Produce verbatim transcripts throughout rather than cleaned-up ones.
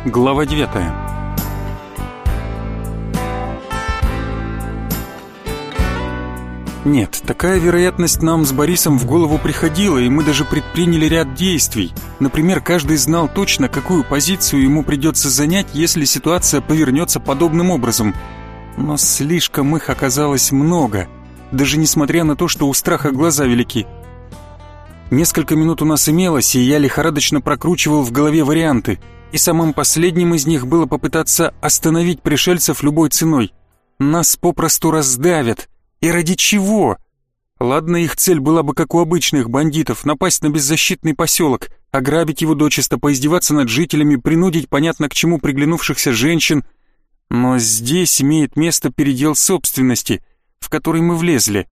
Глава девятая. Нет, такая вероятность нам с Борисом в голову приходила, и мы даже предприняли ряд действий. Например, каждый знал точно, какую позицию ему придется занять, если ситуация повернется подобным образом. Но слишком их оказалось много, даже несмотря на то, что у страха глаза велики. Несколько минут у нас имелось, и я лихорадочно прокручивал в голове варианты, и самым последним из них было попытаться остановить пришельцев любой ценой. Нас попросту раздавят. И ради чего? Ладно, их цель была бы как у обычных бандитов, напасть на беззащитный поселок, ограбить его дочисто, поиздеваться над жителями, принудить понятно к чему приглянувшихся женщин. Но здесь имеет место передел собственности, в который мы влезли.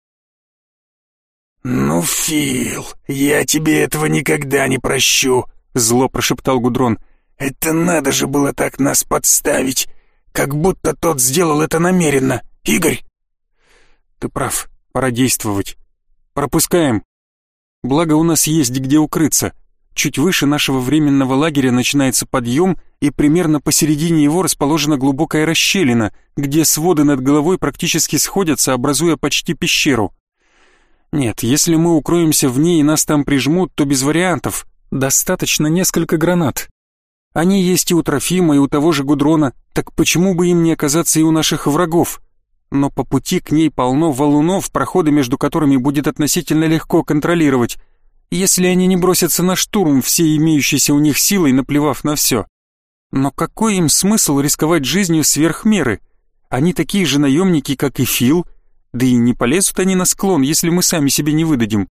«Ну, Фил, я тебе этого никогда не прощу», — зло прошептал Гудрон. «Это надо же было так нас подставить, как будто тот сделал это намеренно. Игорь!» «Ты прав, пора действовать. Пропускаем. Благо у нас есть где укрыться. Чуть выше нашего временного лагеря начинается подъем, и примерно посередине его расположена глубокая расщелина, где своды над головой практически сходятся, образуя почти пещеру. Нет, если мы укроемся в ней и нас там прижмут, то без вариантов. Достаточно несколько гранат. Они есть и у Трофима, и у того же Гудрона, так почему бы им не оказаться и у наших врагов? Но по пути к ней полно валунов, проходы между которыми будет относительно легко контролировать, если они не бросятся на штурм всей имеющейся у них силой, наплевав на все. Но какой им смысл рисковать жизнью сверх меры? Они такие же наемники, как и Фил, да и не полезут они на склон, если мы сами себе не выдадим.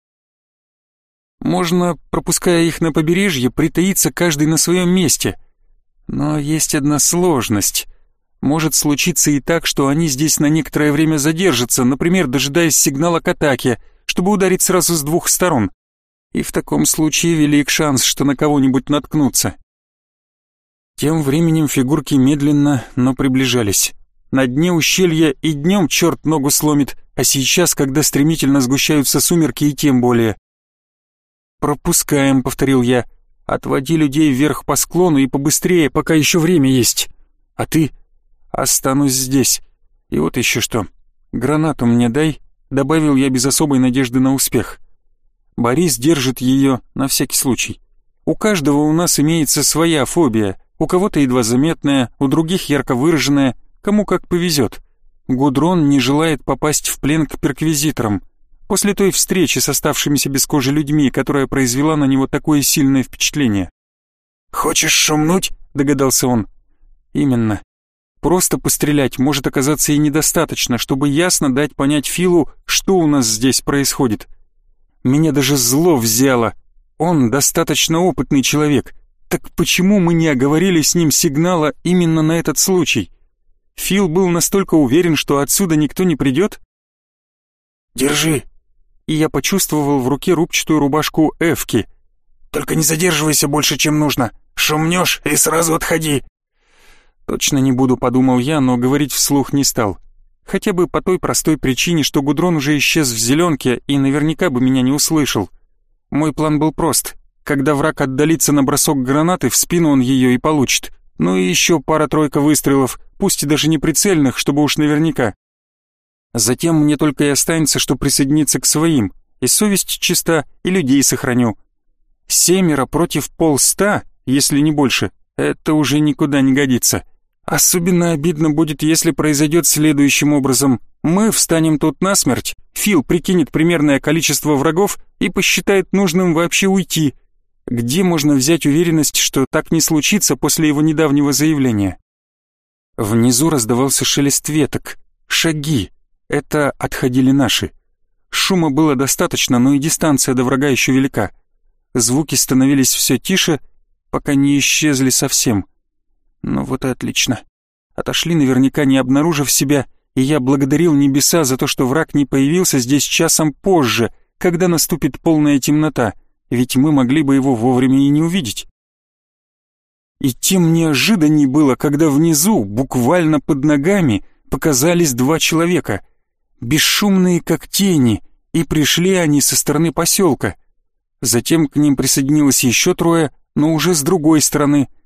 Можно, пропуская их на побережье, притаиться каждый на своем месте. Но есть одна сложность. Может случиться и так, что они здесь на некоторое время задержатся, например, дожидаясь сигнала к атаке, чтобы ударить сразу с двух сторон. И в таком случае велик шанс, что на кого-нибудь наткнутся. Тем временем фигурки медленно, но приближались. На дне ущелья и днем черт ногу сломит, а сейчас, когда стремительно сгущаются сумерки, и тем более. «Пропускаем», — повторил я. «Отводи людей вверх по склону и побыстрее, пока еще время есть. А ты...» «Останусь здесь. И вот еще что. Гранату мне дай», — добавил я без особой надежды на успех. Борис держит ее на всякий случай. У каждого у нас имеется своя фобия, у кого-то едва заметная, у других ярко выраженная, кому как повезет. Гудрон не желает попасть в плен к перквизиторам. После той встречи с оставшимися без кожи людьми, которая произвела на него такое сильное впечатление. «Хочешь шумнуть?» — догадался он. «Именно. Просто пострелять может оказаться и недостаточно, чтобы ясно дать понять Филу, что у нас здесь происходит. Меня даже зло взяло. Он достаточно опытный человек. Так почему мы не оговорили с ним сигнала именно на этот случай? Фил был настолько уверен, что отсюда никто не придет?» «Держи». И я почувствовал в руке рубчатую рубашку Эвки. «Только не задерживайся больше, чем нужно. Шумнешь и сразу отходи». «Точно не буду», — подумал я, но говорить вслух не стал. Хотя бы по той простой причине, что Гудрон уже исчез в зеленке и наверняка бы меня не услышал. Мой план был прост. Когда враг отдалится на бросок гранаты, в спину он ее и получит. Ну и еще пара-тройка выстрелов, пусть и даже не прицельных, чтобы уж наверняка. Затем мне только и останется, что присоединиться к своим, и совесть чиста, и людей сохраню. Семеро против полста, если не больше, это уже никуда не годится. Особенно обидно будет, если произойдет следующим образом. Мы встанем тут насмерть, Фил прикинет примерное количество врагов и посчитает нужным вообще уйти. Где можно взять уверенность, что так не случится после его недавнего заявления? Внизу раздавался шелест веток, шаги. Это отходили наши. Шума было достаточно, но и дистанция до врага еще велика. Звуки становились все тише, пока не исчезли совсем. Ну вот и отлично. Отошли наверняка, не обнаружив себя, и я благодарил небеса за то, что враг не появился здесь часом позже, когда наступит полная темнота, ведь мы могли бы его вовремя и не увидеть. И тем неожиданней было, когда внизу, буквально под ногами, показались два человека, бесшумные как тени, и пришли они со стороны поселка. Затем к ним присоединилось еще трое, но уже с другой стороны.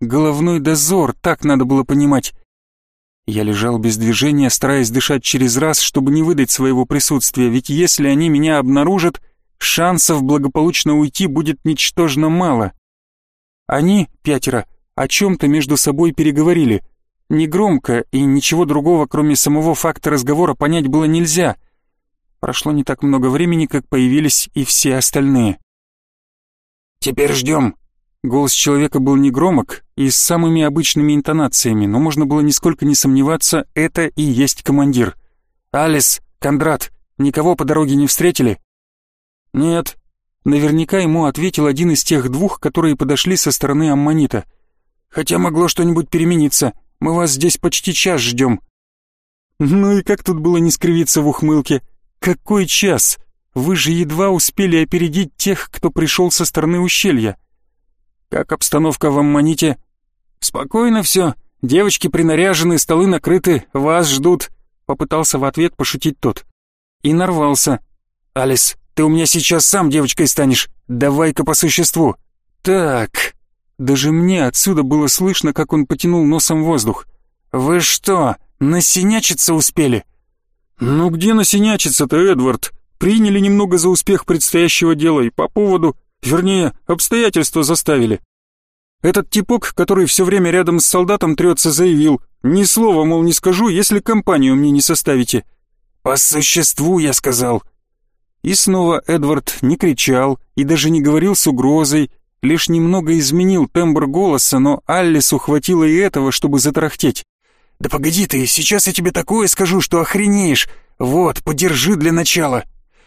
Головной дозор, так надо было понимать. Я лежал без движения, стараясь дышать через раз, чтобы не выдать своего присутствия, ведь если они меня обнаружат, шансов благополучно уйти будет ничтожно мало. Они, пятеро, о чем-то между собой переговорили. Негромко, и ничего другого, кроме самого факта разговора, понять было нельзя. Прошло не так много времени, как появились и все остальные. «Теперь ждем». Голос человека был негромок и с самыми обычными интонациями, но можно было нисколько не сомневаться, это и есть командир. «Алис, Кондрат, никого по дороге не встретили?» «Нет». Наверняка ему ответил один из тех двух, которые подошли со стороны аммонита. «Хотя могло что-нибудь перемениться. Мы вас здесь почти час ждем». Ну и как тут было не скривиться в ухмылке? Какой час? Вы же едва успели опередить тех, кто пришел со стороны ущелья. Как обстановка в аммоните? Спокойно все. Девочки принаряжены, столы накрыты, вас ждут. Попытался в ответ пошутить тот. И нарвался. «Алис, ты у меня сейчас сам девочкой станешь. Давай-ка по существу». Так. Даже мне отсюда было слышно, как он потянул носом воздух. «Вы что, насинячиться успели?» «Ну где насинячиться-то, Эдвард? Приняли немного за успех предстоящего дела и по поводу, вернее, обстоятельства заставили. Этот типок, который все время рядом с солдатом трется, заявил, ни слова, мол, не скажу, если компанию мне не составите». «По существу, я сказал». И снова Эдвард не кричал и даже не говорил с угрозой, лишь немного изменил тембр голоса, но Алису хватило и этого, чтобы затарахтеть. «Да погоди ты, сейчас я тебе такое скажу, что охренеешь. Вот, подержи для начала».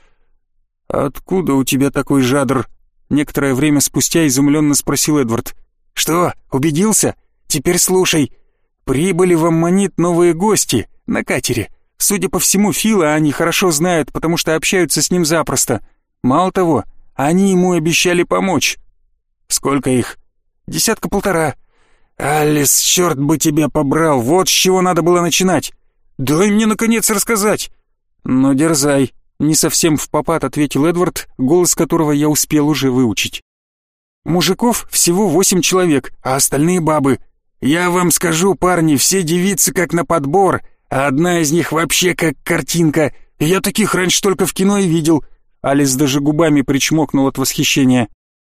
«Откуда у тебя такой жадр?» Некоторое время спустя изумленно спросил Эдвард. «Что, убедился? Теперь слушай. Прибыли в Аммонит новые гости на катере. Судя по всему, Фила они хорошо знают, потому что общаются с ним запросто. Мало того, они ему обещали помочь». «Сколько их?» «Десятка-полтора». «Алис, черт бы тебя побрал, вот с чего надо было начинать. Дай мне, наконец, рассказать». «Ну, дерзай», — не совсем впопад ответил Эдвард, голос которого я успел уже выучить. «Мужиков всего восемь человек, а остальные бабы. Я вам скажу, парни, все девицы как на подбор, а одна из них вообще как картинка. Я таких раньше только в кино и видел». Алис даже губами причмокнул от восхищения.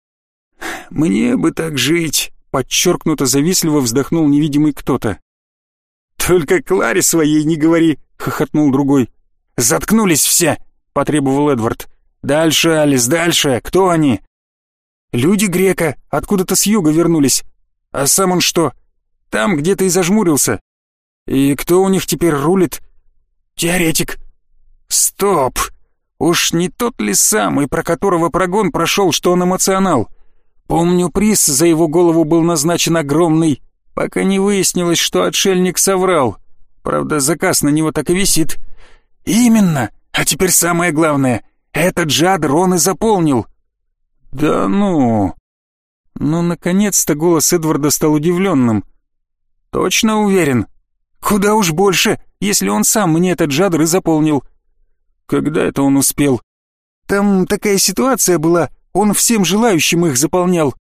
«Мне бы так жить», — подчеркнуто завистливо вздохнул невидимый кто-то. «Только Кларе своей не говори», — хохотнул другой. «Заткнулись все», — потребовал Эдвард. «Дальше, Алис, дальше. Кто они?» «Люди Грека, откуда-то с юга вернулись. А сам он что? Там где-то и зажмурился. И кто у них теперь рулит?» «Теоретик». «Стоп! Уж не тот ли самый, про которого прогон прошел, что он эмоционал? Помню, приз за его голову был назначен огромный, пока не выяснилось, что отшельник соврал. Правда, заказ на него так и висит». «Именно! А теперь самое главное. Этот жадр он и заполнил». «Да ну...» Ну, наконец-то голос Эдварда стал удивленным. «Точно уверен? Куда уж больше, если он сам мне этот жадр и заполнил». «Когда это он успел?» «Там такая ситуация была, он всем желающим их заполнял».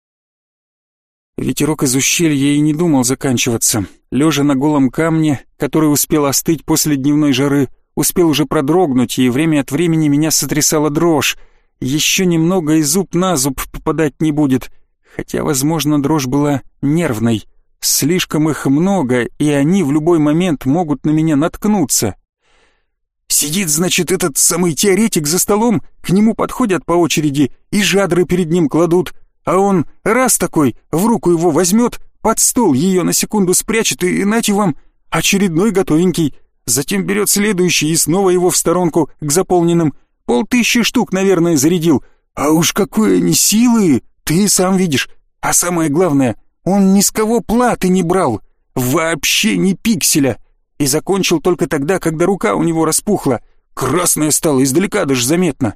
Ветерок из ущелья и не думал заканчиваться. Лежа на голом камне, который успел остыть после дневной жары, успел уже продрогнуть, и время от времени меня сотрясала дрожь. Еще немного и зуб на зуб попадать не будет, хотя, возможно, дрожь была нервной. Слишком их много, и они в любой момент могут на меня наткнуться. Сидит, значит, этот самый теоретик за столом, к нему подходят по очереди и жадры перед ним кладут, а он раз такой, в руку его возьмет, под стол ее на секунду спрячет и, нате вам, очередной готовенький. Затем берет следующий и снова его в сторонку к заполненным. Полтыщи штук, наверное, зарядил. А уж какой они силы, ты сам видишь. А самое главное, он ни с кого платы не брал. Вообще ни пикселя. И закончил только тогда, когда рука у него распухла. Красная стала, издалека даже заметно.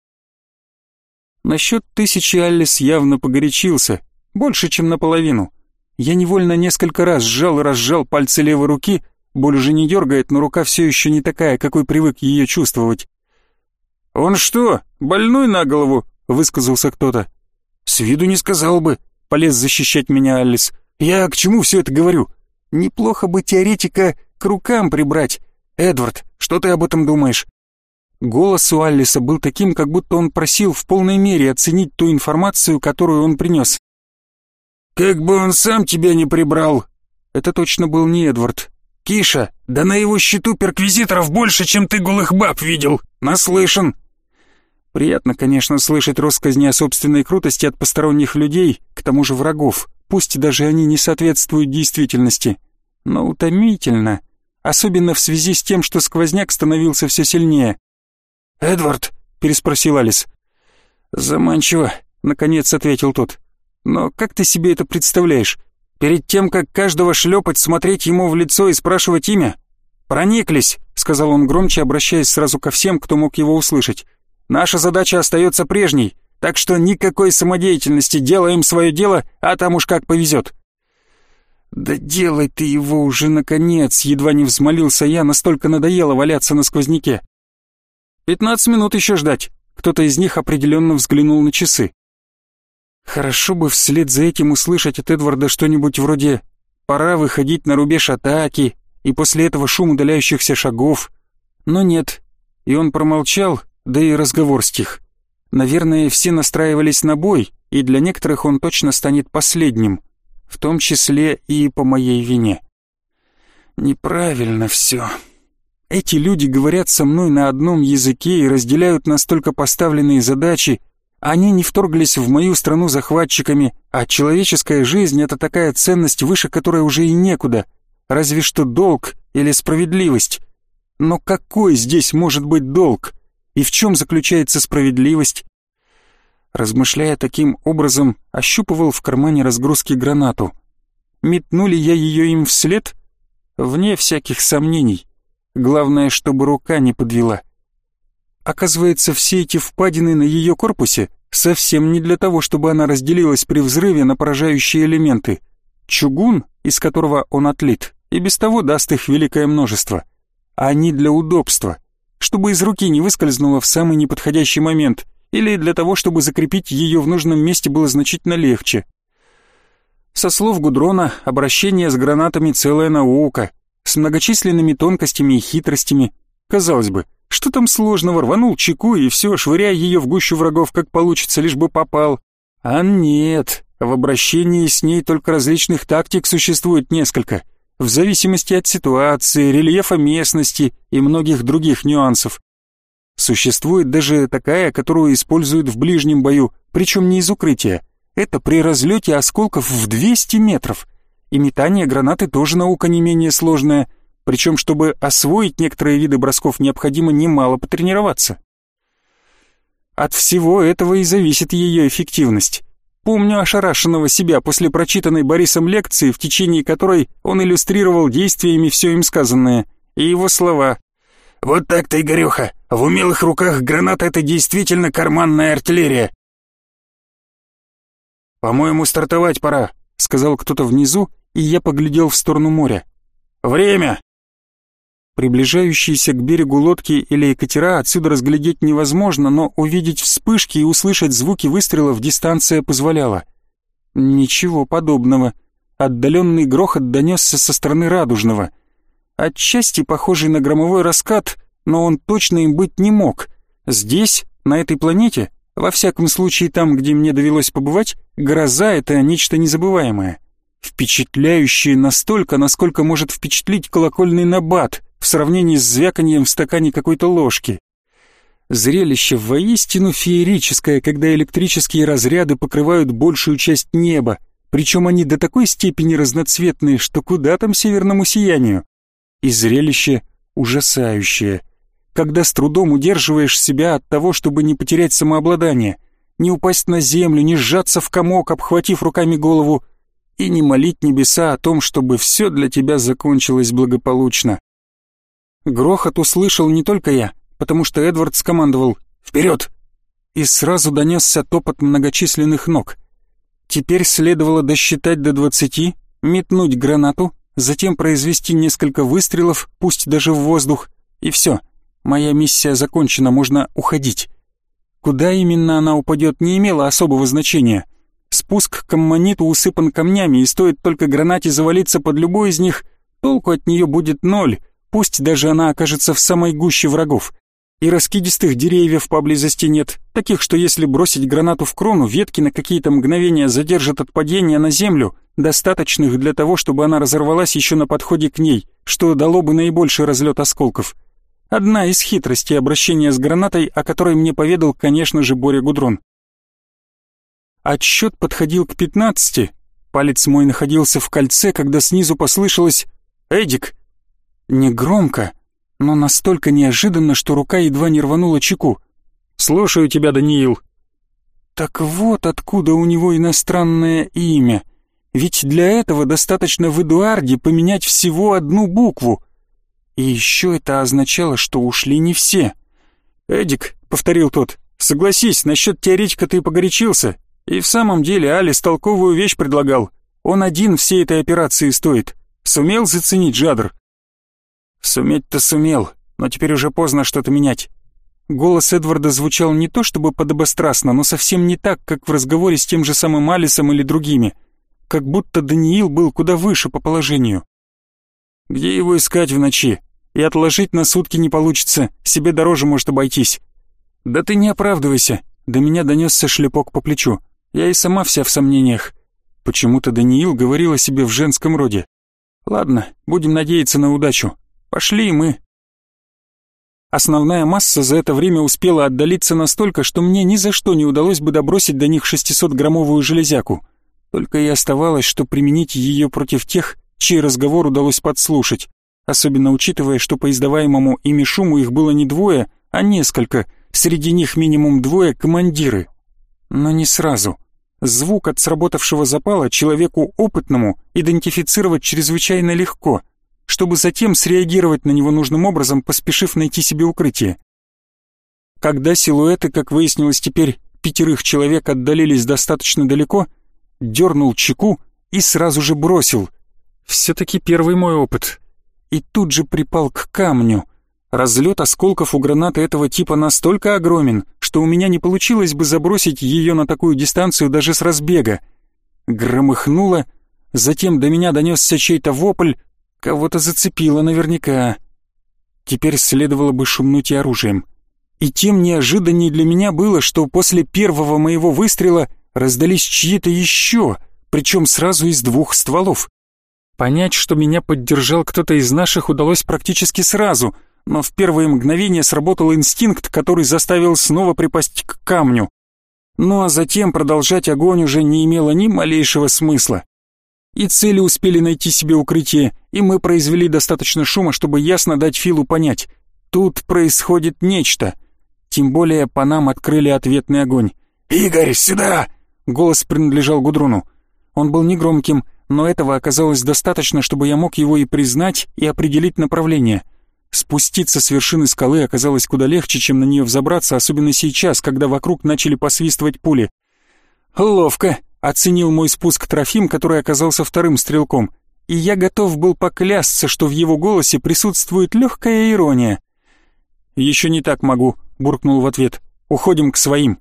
Насчет тысячи Алис явно погорячился. Больше, чем наполовину. Я невольно несколько раз сжал и разжал пальцы левой руки. Боль уже не дергает, но рука все еще не такая, какой привык ее чувствовать. «Он что, больной на голову?» — высказался кто-то. «С виду не сказал бы», — полез защищать меня Алис. Я к чему все это говорю? Неплохо бы теоретика к рукам прибрать. Эдвард, что ты об этом думаешь?» Голос у Аллиса был таким, как будто он просил в полной мере оценить ту информацию, которую он принес. «Как бы он сам тебя не прибрал!» Это точно был не Эдвард. «Киша, да на его счету перквизиторов больше, чем ты голых баб видел! Наслышан!» Приятно, конечно, слышать россказни о собственной крутости от посторонних людей, к тому же врагов, пусть даже они не соответствуют действительности. Но утомительно, особенно в связи с тем, что сквозняк становился все сильнее. «Эдвард?» — переспросил Алис. «Заманчиво», — наконец ответил тот. «Но как ты себе это представляешь? Перед тем, как каждого шлепать, смотреть ему в лицо и спрашивать имя? Прониклись», — сказал он громче, обращаясь сразу ко всем, кто мог его услышать. «Наша задача остается прежней, так что никакой самодеятельности, делаем свое дело, а там уж как повезет». «Да делай ты его уже, наконец!» — едва не взмолился я, настолько надоело валяться на сквозняке. «Пятнадцать минут еще ждать», — кто-то из них определенно взглянул на часы. Хорошо бы вслед за этим услышать от Эдварда что-нибудь вроде «пора выходить на рубеж атаки», и после этого шум удаляющихся шагов. Но нет, и он промолчал, да и разговор стих. Наверное, все настраивались на бой, и для некоторых он точно станет последним, в том числе и по моей вине. Неправильно все. Эти люди говорят со мной на одном языке и разделяют настолько поставленные задачи. Они не вторглись в мою страну захватчиками, а человеческая жизнь — это такая ценность, выше которой уже и некуда, разве что долг или справедливость. Но какой здесь может быть долг? И в чем заключается справедливость? Размышляя таким образом, ощупывал в кармане разгрузки гранату. Метнули я ее им вслед? Вне всяких сомнений. Главное, чтобы рука не подвела. Оказывается, все эти впадины на ее корпусе совсем не для того, чтобы она разделилась при взрыве на поражающие элементы. Чугун, из которого он отлит, и без того даст их великое множество. А они для удобства, чтобы из руки не выскользнуло в самый неподходящий момент, или для того, чтобы закрепить ее в нужном месте было значительно легче. Со слов Гудрона, обращение с гранатами — целая наука, с многочисленными тонкостями и хитростями. Казалось бы, что там сложного, рванул чеку и все, швыряя ее в гущу врагов, как получится, лишь бы попал. А нет, в обращении с ней только различных тактик существует несколько, в зависимости от ситуации, рельефа местности и многих других нюансов. Существует даже такая, которую используют в ближнем бою, причем не из укрытия. Это при разлете осколков в двести метров. И метание гранаты тоже наука не менее сложная, причем, чтобы освоить некоторые виды бросков, необходимо немало потренироваться. От всего этого и зависит ее эффективность. Помню ошарашенного себя после прочитанной Борисом лекции, в течение которой он иллюстрировал действиями все им сказанное, и его слова. «Вот так-то, Игореха, в умелых руках граната — это действительно карманная артиллерия». «По-моему, стартовать пора», — сказал кто-то внизу, и я поглядел в сторону моря. «Время!» Приближающиеся к берегу лодки или катера отсюда разглядеть невозможно, но увидеть вспышки и услышать звуки выстрелов дистанция позволяла. Ничего подобного. Отдаленный грохот донесся со стороны Радужного. Отчасти похожий на громовой раскат, но он точно им быть не мог. Здесь, на этой планете, во всяком случае там, где мне довелось побывать, гроза — это нечто незабываемое. Впечатляющее настолько, насколько может впечатлить колокольный набат в сравнении с звяканьем в стакане какой-то ложки. Зрелище воистину феерическое, когда электрические разряды покрывают большую часть неба, причем они до такой степени разноцветные, что куда там северному сиянию. И зрелище ужасающее, когда с трудом удерживаешь себя от того, чтобы не потерять самообладание, не упасть на землю, не сжаться в комок, обхватив руками голову, и не молить небеса о том, чтобы все для тебя закончилось благополучно. Грохот услышал не только я, потому что Эдвард скомандовал «Вперед!» и сразу донесся топот многочисленных ног. Теперь следовало досчитать до двадцати, метнуть гранату, затем произвести несколько выстрелов, пусть даже в воздух, и все, моя миссия закончена, можно уходить. Куда именно она упадет, не имело особого значения. Спуск к аммониту усыпан камнями, и стоит только гранате завалиться под любой из них, толку от нее будет ноль, пусть даже она окажется в самой гуще врагов. И раскидистых деревьев поблизости нет, таких, что если бросить гранату в крону, ветки на какие-то мгновения задержат от падения на землю, достаточных для того, чтобы она разорвалась еще на подходе к ней, что дало бы наибольший разлет осколков. Одна из хитростей обращения с гранатой, о которой мне поведал, конечно же, Боря Гудрон. Отсчет подходил к пятнадцати, палец мой находился в кольце, когда снизу послышалось «Эдик!». Негромко, но настолько неожиданно, что рука едва не рванула чеку. «Слушаю тебя, Даниил». Так вот откуда у него иностранное имя. Ведь для этого достаточно в Эдуарде поменять всего одну букву. И еще это означало, что ушли не все. «Эдик», — повторил тот, — «согласись, насчет теоретика ты погорячился. И в самом деле Алис толковую вещь предлагал. Он один всей этой операции стоит. Сумел заценить Жадр?» «Суметь-то сумел, но теперь уже поздно что-то менять». Голос Эдварда звучал не то чтобы подобострастно, но совсем не так, как в разговоре с тем же самым Алисом или другими. Как будто Даниил был куда выше по положению. «Где его искать в ночи? И отложить на сутки не получится, себе дороже может обойтись». «Да ты не оправдывайся», — до меня донесся шлепок по плечу. Я и сама вся в сомнениях. Почему-то Даниил говорил о себе в женском роде. «Ладно, будем надеяться на удачу. Пошли и мы». Основная масса за это время успела отдалиться настолько, что мне ни за что не удалось бы добросить до них шестисотграммовую железяку. Только и оставалось, что применить ее против тех, чей разговор удалось подслушать, особенно учитывая, что по издаваемому ими шуму их было не двое, а несколько, среди них минимум двое командиры. Но не сразу. Звук от сработавшего запала человеку опытному идентифицировать чрезвычайно легко, чтобы затем среагировать на него нужным образом, поспешив найти себе укрытие. Когда силуэты, как выяснилось теперь, пятерых человек отдалились достаточно далеко, дернул чеку и сразу же бросил. Все-таки первый мой опыт. И тут же припал к камню. Разлет осколков у гранаты этого типа настолько огромен, что у меня не получилось бы забросить ее на такую дистанцию даже с разбега. Громыхнуло, затем до меня донесся чей-то вопль, кого-то зацепило наверняка. Теперь следовало бы шумнуть и оружием. И тем неожиданней для меня было, что после первого моего выстрела раздались чьи-то еще, причем сразу из двух стволов. Понять, что меня поддержал кто-то из наших, удалось практически сразу, но в первые мгновения сработал инстинкт, который заставил снова припасть к камню. Ну а затем продолжать огонь уже не имело ни малейшего смысла. И цели успели найти себе укрытие, и мы произвели достаточно шума, чтобы ясно дать Филу понять. Тут происходит нечто. Тем более по нам открыли ответный огонь. «Игорь, сюда!» Голос принадлежал Гудрону. Он был негромким, но этого оказалось достаточно, чтобы я мог его и признать, и определить направление. Спуститься с вершины скалы оказалось куда легче, чем на нее взобраться, особенно сейчас, когда вокруг начали посвистывать пули. «Ловко!» — оценил мой спуск Трофим, который оказался вторым стрелком, и я готов был поклясться, что в его голосе присутствует легкая ирония. «Еще не так могу», — буркнул в ответ. «Уходим к своим».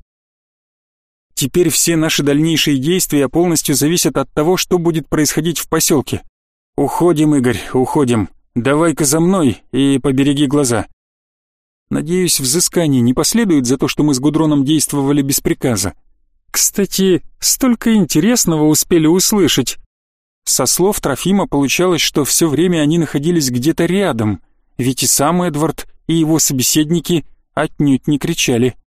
Теперь все наши дальнейшие действия полностью зависят от того, что будет происходить в поселке. «Уходим, Игорь, уходим. Давай-ка за мной и побереги глаза». Надеюсь, взыскание не последует за то, что мы с Гудроном действовали без приказа. Кстати, столько интересного успели услышать. Со слов Трофима получалось, что все время они находились где-то рядом, ведь и сам Эдвард, и его собеседники отнюдь не кричали.